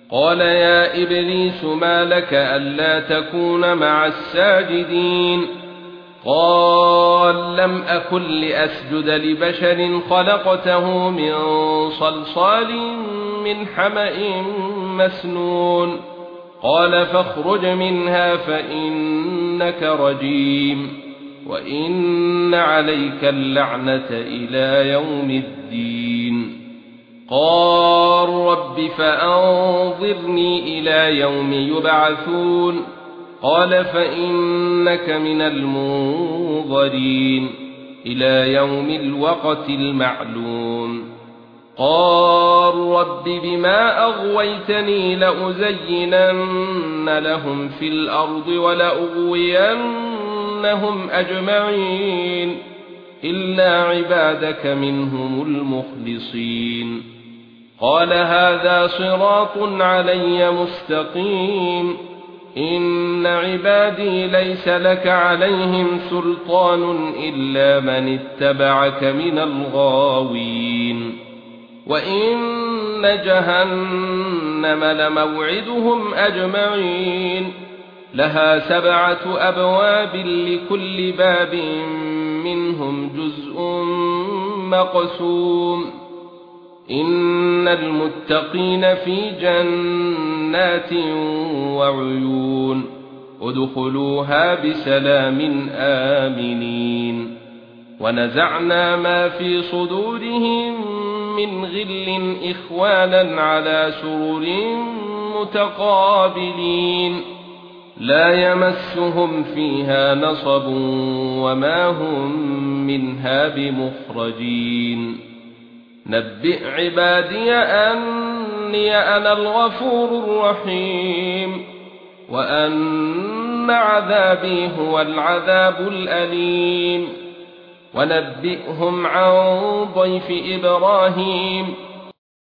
قال يا إبليس ما لك ألا تكون مع الساجدين قال لم أكن لأسجد لبشر خلقته من صلصال من حمأ مسنون قال فاخرج منها فإنك رجيم وإن عليك اللعنة إلى يوم الدين قال رب فأنظرني إلى يوم يبعثون قال فإنك من المنظرين إلى يوم الوقت المعلوم قال رب بما أغويتني لأزينن لهم في الأرض ولأغوينهم أجمعين إلا عبادك منهم المخلصين قال هذا صراط علي مستقيم إن عبادي ليس لك عليهم سلطان إلا من اتبعك من الغاوين وإن جهنم لموعدهم أجمعين لها 7 أبواب لكل باب منهم جزء مقسوم إن المتقين في جنات وعيون ادخلوها بسلام آمنين ونزعنا ما في صدورهم من غل إخوانا على سرر متقابلين لا يمسهم فيها نصب وما هم منها بمخرجين نبئ عبادي أني أنا الغفور الرحيم وأن عذابي هو العذاب الأليم ونبئهم عن ضيف إبراهيم